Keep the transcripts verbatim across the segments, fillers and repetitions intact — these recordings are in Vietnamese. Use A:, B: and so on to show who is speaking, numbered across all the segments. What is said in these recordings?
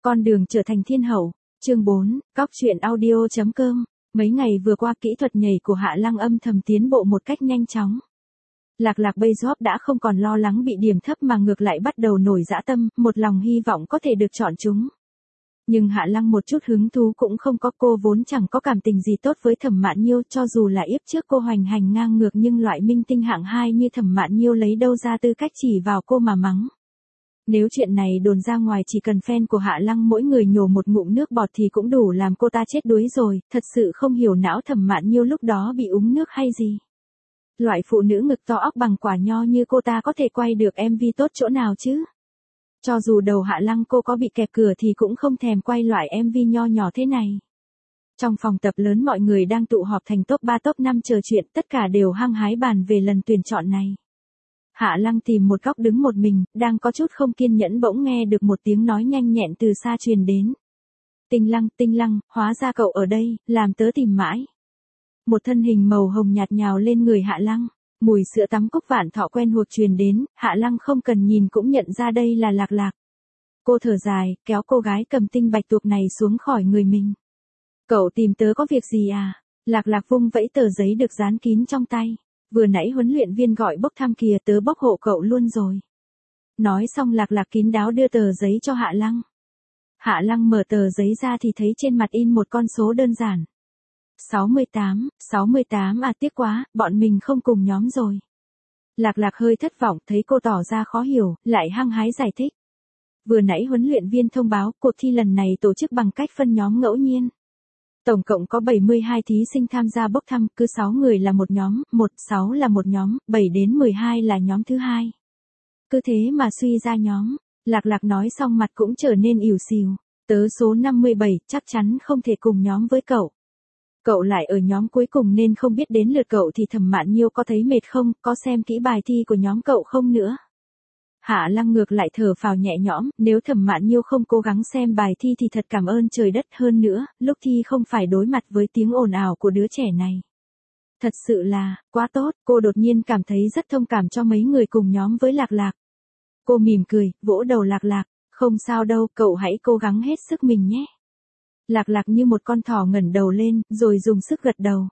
A: Con đường trở thành thiên hậu, chương bốn, cóc truyện audio chấm com. Mấy ngày vừa qua kỹ thuật nhảy của Hạ Lăng âm thầm tiến bộ một cách nhanh chóng. Lạc Lạc bây giờ đã không còn lo lắng bị điểm thấp mà ngược lại bắt đầu nổi dã tâm, một lòng hy vọng có thể được chọn chúng. Nhưng Hạ Lăng một chút hứng thú cũng không có, cô vốn chẳng có cảm tình gì tốt với Thẩm Mạn Nhiêu, cho dù là yếp trước cô hoành hành ngang ngược nhưng loại minh tinh hạng hai như Thẩm Mạn Nhiêu lấy đâu ra tư cách chỉ vào cô mà mắng. Nếu chuyện này đồn ra ngoài chỉ cần fan của Hạ Lăng mỗi người nhổ một ngụm nước bọt thì cũng đủ làm cô ta chết đuối rồi, thật sự không hiểu não Thẩm Mạn Nhiêu lúc đó bị uống nước hay gì. Loại phụ nữ ngực to óc bằng quả nho như cô ta có thể quay được em vê tốt chỗ nào chứ? Cho dù đầu Hạ Lăng cô có bị kẹp cửa thì cũng không thèm quay loại em vê nho nhỏ thế này. Trong phòng tập lớn mọi người đang tụ họp thành top ba top năm chờ chuyện, tất cả đều hăng hái bàn về lần tuyển chọn này. Hạ Lăng tìm một góc đứng một mình, đang có chút không kiên nhẫn bỗng nghe được một tiếng nói nhanh nhẹn từ xa truyền đến. Tinh Lăng, Tinh Lăng, hóa ra cậu ở đây, làm tớ tìm mãi. Một thân hình màu hồng nhạt nhào lên người Hạ Lăng, mùi sữa tắm Cúc Vạn Thọ quen thuộc truyền đến, Hạ Lăng không cần nhìn cũng nhận ra đây là Lạc Lạc. Cô thở dài, kéo cô gái cầm tinh bạch tuộc này xuống khỏi người mình. Cậu tìm tớ có việc gì à? Lạc Lạc vung vẫy tờ giấy được dán kín trong tay. Vừa nãy huấn luyện viên gọi bốc thăm kìa, tớ bốc hộ cậu luôn rồi. Nói xong Lạc Lạc kín đáo đưa tờ giấy cho Hạ Lăng. Hạ Lăng mở tờ giấy ra thì thấy trên mặt in một con số đơn giản. sáu mươi tám, sáu mươi tám à, tiếc quá, bọn mình không cùng nhóm rồi. Lạc Lạc hơi thất vọng, thấy cô tỏ ra khó hiểu, lại hăng hái giải thích. Vừa nãy huấn luyện viên thông báo cuộc thi lần này tổ chức bằng cách phân nhóm ngẫu nhiên. Tổng cộng có bảy mươi hai thí sinh tham gia bốc thăm, cứ sáu người là một nhóm, một, sáu là một nhóm, bảy đến mười hai là nhóm thứ hai. Cứ thế mà suy ra nhóm, Lạc Lạc nói xong mặt cũng trở nên ỉu xìu. Tớ số năm mươi bảy, chắc chắn không thể cùng nhóm với cậu. Cậu lại ở nhóm cuối cùng nên không biết đến lượt cậu thì Thẩm Mạn Nhiêu có thấy mệt không, có xem kỹ bài thi của nhóm cậu không nữa. Hạ Lăng ngược lại thở phào nhẹ nhõm, nếu Thẩm Mạn Nhiêu không cố gắng xem bài thi thì thật cảm ơn trời đất, hơn nữa, lúc thi không phải đối mặt với tiếng ồn ào của đứa trẻ này. Thật sự là, quá tốt, cô đột nhiên cảm thấy rất thông cảm cho mấy người cùng nhóm với Lạc Lạc. Cô mỉm cười, vỗ đầu Lạc Lạc, không sao đâu, cậu hãy cố gắng hết sức mình nhé. Lạc Lạc như một con thỏ ngẩng đầu lên, rồi dùng sức gật đầu.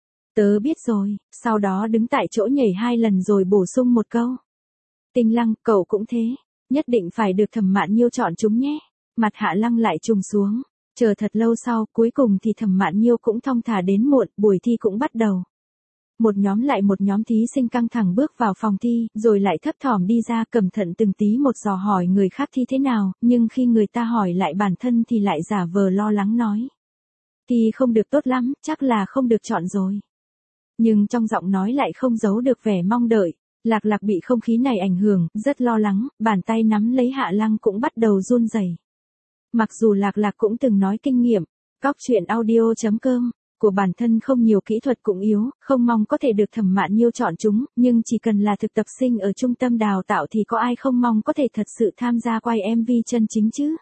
A: Tớ biết rồi, sau đó đứng tại chỗ nhảy hai lần rồi bổ sung một câu. Tinh Lăng, cậu cũng thế, nhất định phải được Thẩm Mạn Nhiêu chọn chúng nhé. Mặt Hạ Lăng lại trùng xuống, chờ thật lâu sau, cuối cùng thì Thẩm Mạn Nhiêu cũng thong thả đến muộn, buổi thi cũng bắt đầu. Một nhóm lại một nhóm thí sinh căng thẳng bước vào phòng thi, rồi lại thấp thỏm đi ra, cẩn thận từng tí một dò hỏi người khác thi thế nào, nhưng khi người ta hỏi lại bản thân thì lại giả vờ lo lắng nói. Thi không được tốt lắm, chắc là không được chọn rồi. Nhưng trong giọng nói lại không giấu được vẻ mong đợi. Lạc Lạc bị không khí này ảnh hưởng, rất lo lắng, bàn tay nắm lấy Hạ Lăng cũng bắt đầu run rẩy. Mặc dù Lạc Lạc cũng từng nói kinh nghiệm, cóc truyện audio chấm com, của bản thân không nhiều, kỹ thuật cũng yếu, không mong có thể được Thẩm Mạn Nhiêu chọn chúng, nhưng chỉ cần là thực tập sinh ở trung tâm đào tạo thì có ai không mong có thể thật sự tham gia quay em vê chân chính chứ?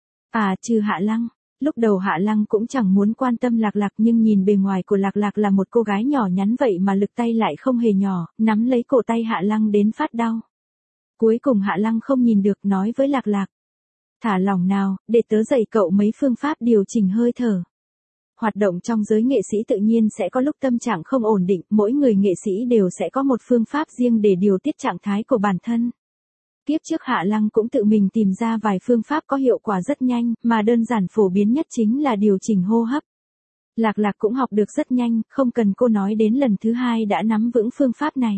A: À, trừ Hạ Lăng. Lúc đầu Hạ Lăng cũng chẳng muốn quan tâm Lạc Lạc, nhưng nhìn bề ngoài của Lạc Lạc là một cô gái nhỏ nhắn vậy mà lực tay lại không hề nhỏ, nắm lấy cổ tay Hạ Lăng đến phát đau. Cuối cùng Hạ Lăng không nhìn được, nói với Lạc Lạc. Thả lỏng nào, để tớ dạy cậu mấy phương pháp điều chỉnh hơi thở. Hoạt động trong giới nghệ sĩ tự nhiên sẽ có lúc tâm trạng không ổn định, mỗi người nghệ sĩ đều sẽ có một phương pháp riêng để điều tiết trạng thái của bản thân. Kiếp trước Hạ Lăng cũng tự mình tìm ra vài phương pháp có hiệu quả rất nhanh, mà đơn giản phổ biến nhất chính là điều chỉnh hô hấp. Lạc Lạc cũng học được rất nhanh, không cần cô nói đến lần thứ hai đã nắm vững phương pháp này.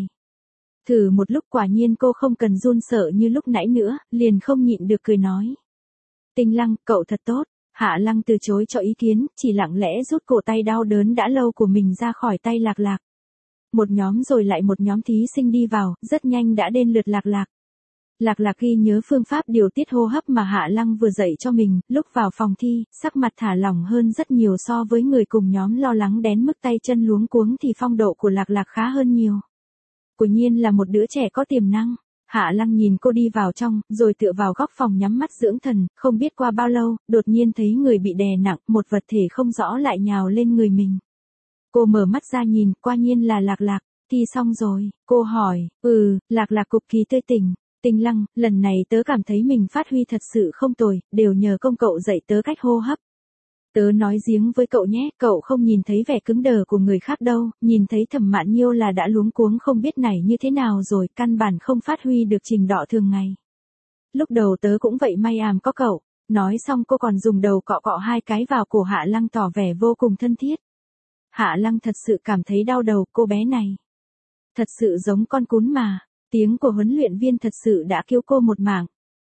A: Thử một lúc quả nhiên cô không cần run sợ như lúc nãy nữa, liền không nhịn được cười nói. Tinh Lăng, cậu thật tốt. Hạ Lăng từ chối cho ý kiến, chỉ lặng lẽ rút cổ tay đau đớn đã lâu của mình ra khỏi tay Lạc Lạc. Một nhóm rồi lại một nhóm thí sinh đi vào, rất nhanh đã đến lượt Lạc Lạc. Lạc Lạc ghi nhớ phương pháp điều tiết hô hấp mà Hạ Lăng vừa dạy cho mình, lúc vào phòng thi, sắc mặt thả lỏng hơn rất nhiều so với người cùng nhóm lo lắng đến mức tay chân luống cuống thì phong độ của Lạc Lạc khá hơn nhiều. Quả nhiên là một đứa trẻ có tiềm năng. Hạ Lăng nhìn cô đi vào trong, rồi tựa vào góc phòng nhắm mắt dưỡng thần, không biết qua bao lâu, đột nhiên thấy người bị đè nặng, một vật thể không rõ lại nhào lên người mình. Cô mở mắt ra nhìn, quả nhiên là Lạc Lạc. Thi xong rồi, cô hỏi, ừ, Lạc Lạc cực kỳ tươi tỉnh. Tinh Lăng, lần này tớ cảm thấy mình phát huy thật sự không tồi, đều nhờ công cậu dạy tớ cách hô hấp. Tớ nói giếng với cậu nhé, cậu không nhìn thấy vẻ cứng đờ của người khác đâu, nhìn thấy Thẩm Mạn Nhiêu là đã luống cuống không biết này như thế nào rồi, căn bản không phát huy được trình độ thường ngày. Lúc đầu tớ cũng vậy, may àm có cậu. Nói xong cô còn dùng đầu cọ cọ hai cái vào cổ Hạ Lăng tỏ vẻ vô cùng thân thiết. Hạ Lăng thật sự cảm thấy đau đầu, cô bé này. Thật sự giống con cún mà, tiếng của huấn luyện viên thật sự đã cứu cô một mạng.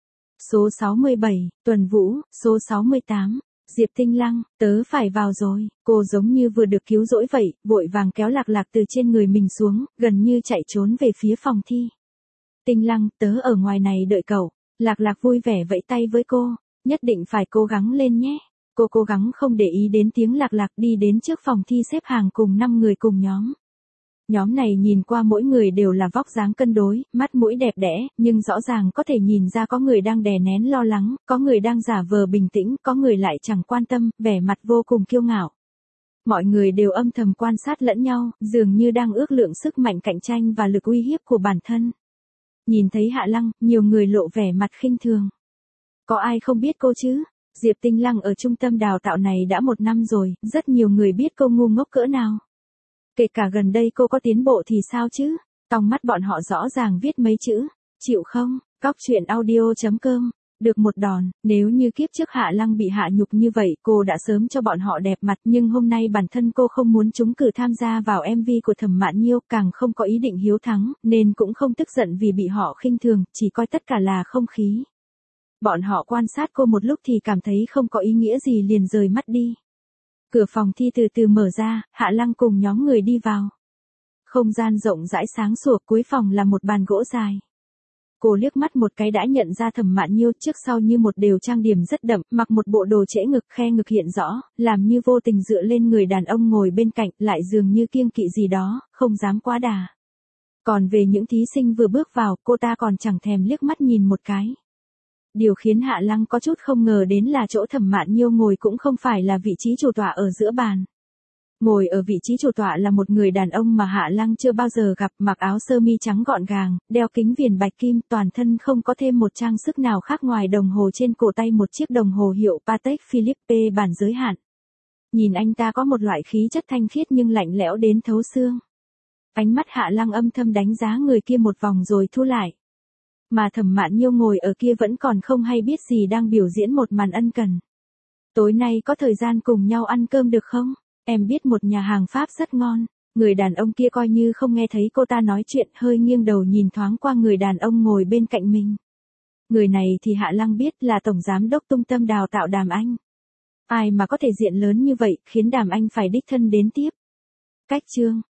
A: Số sáu mươi bảy, Tuần Vũ, số sáu mươi tám, Diệp Tinh Lăng, tớ phải vào rồi, cô giống như vừa được cứu rỗi vậy, vội vàng kéo Lạc Lạc từ trên người mình xuống, gần như chạy trốn về phía phòng thi. Tinh Lăng, tớ ở ngoài này đợi cậu, Lạc Lạc vui vẻ vẫy tay với cô, nhất định phải cố gắng lên nhé. Cô cố gắng không để ý đến tiếng Lạc Lạc đi đến trước phòng thi xếp hàng cùng năm người cùng nhóm. Nhóm này nhìn qua mỗi người đều là vóc dáng cân đối, mắt mũi đẹp đẽ, nhưng rõ ràng có thể nhìn ra có người đang đè nén lo lắng, có người đang giả vờ bình tĩnh, có người lại chẳng quan tâm, vẻ mặt vô cùng kiêu ngạo. Mọi người đều âm thầm quan sát lẫn nhau, dường như đang ước lượng sức mạnh cạnh tranh và lực uy hiếp của bản thân. Nhìn thấy Hạ Lăng, nhiều người lộ vẻ mặt khinh thường. Có ai không biết cô chứ? Diệp Tinh Lăng ở trung tâm đào tạo này đã một năm rồi, rất nhiều người biết cô ngu ngốc cỡ nào. Kể cả gần đây cô có tiến bộ thì sao chứ? Trong mắt bọn họ rõ ràng viết mấy chữ, chịu không? Cóc truyện audio chấm com. Được một đòn, nếu như kiếp trước Hạ Lăng bị hạ nhục như vậy, cô đã sớm cho bọn họ đẹp mặt, nhưng hôm nay bản thân cô không muốn trúng cử tham gia vào em vê của Thẩm Mạn Nhiêu, càng không có ý định hiếu thắng, nên cũng không tức giận vì bị họ khinh thường, chỉ coi tất cả là không khí. Bọn họ quan sát cô một lúc thì cảm thấy không có ý nghĩa gì liền rời mắt đi. Cửa phòng thi từ từ mở ra, Hạ Lăng cùng nhóm người đi vào. Không gian rộng rãi sáng sủa, cuối phòng là một bàn gỗ dài. Cô liếc mắt một cái đã nhận ra Thẩm Mạn Nhiêu, trước sau như một đều trang điểm rất đậm, mặc một bộ đồ trễ ngực, khe ngực hiện rõ, làm như vô tình dựa lên người đàn ông ngồi bên cạnh, lại dường như kiêng kỵ gì đó, không dám quá đà. Còn về những thí sinh vừa bước vào, cô ta còn chẳng thèm liếc mắt nhìn một cái. Điều khiến Hạ Lăng có chút không ngờ đến là chỗ Thẩm Mạn Nhiêu ngồi cũng không phải là vị trí chủ tọa ở giữa bàn. Ngồi ở vị trí chủ tọa là một người đàn ông mà Hạ Lăng chưa bao giờ gặp, mặc áo sơ mi trắng gọn gàng, đeo kính viền bạch kim, toàn thân không có thêm một trang sức nào khác ngoài đồng hồ trên cổ tay, một chiếc đồng hồ hiệu Patek Philippe bản giới hạn. Nhìn anh ta có một loại khí chất thanh khiết nhưng lạnh lẽo đến thấu xương. Ánh mắt Hạ Lăng âm thầm đánh giá người kia một vòng rồi thu lại. Mà Thẩm Mạn Nhiêu ngồi ở kia vẫn còn không hay biết gì đang biểu diễn một màn ân cần. Tối nay có thời gian cùng nhau ăn cơm được không? Em biết một nhà hàng Pháp rất ngon. Người đàn ông kia coi như không nghe thấy cô ta nói chuyện, hơi nghiêng đầu nhìn thoáng qua người đàn ông ngồi bên cạnh mình. Người này thì Hạ Lăng biết là Tổng Giám đốc Trung tâm đào tạo Đàm Anh. Ai mà có thể diện lớn như vậy, khiến Đàm Anh phải đích thân đến tiếp. Cách chương.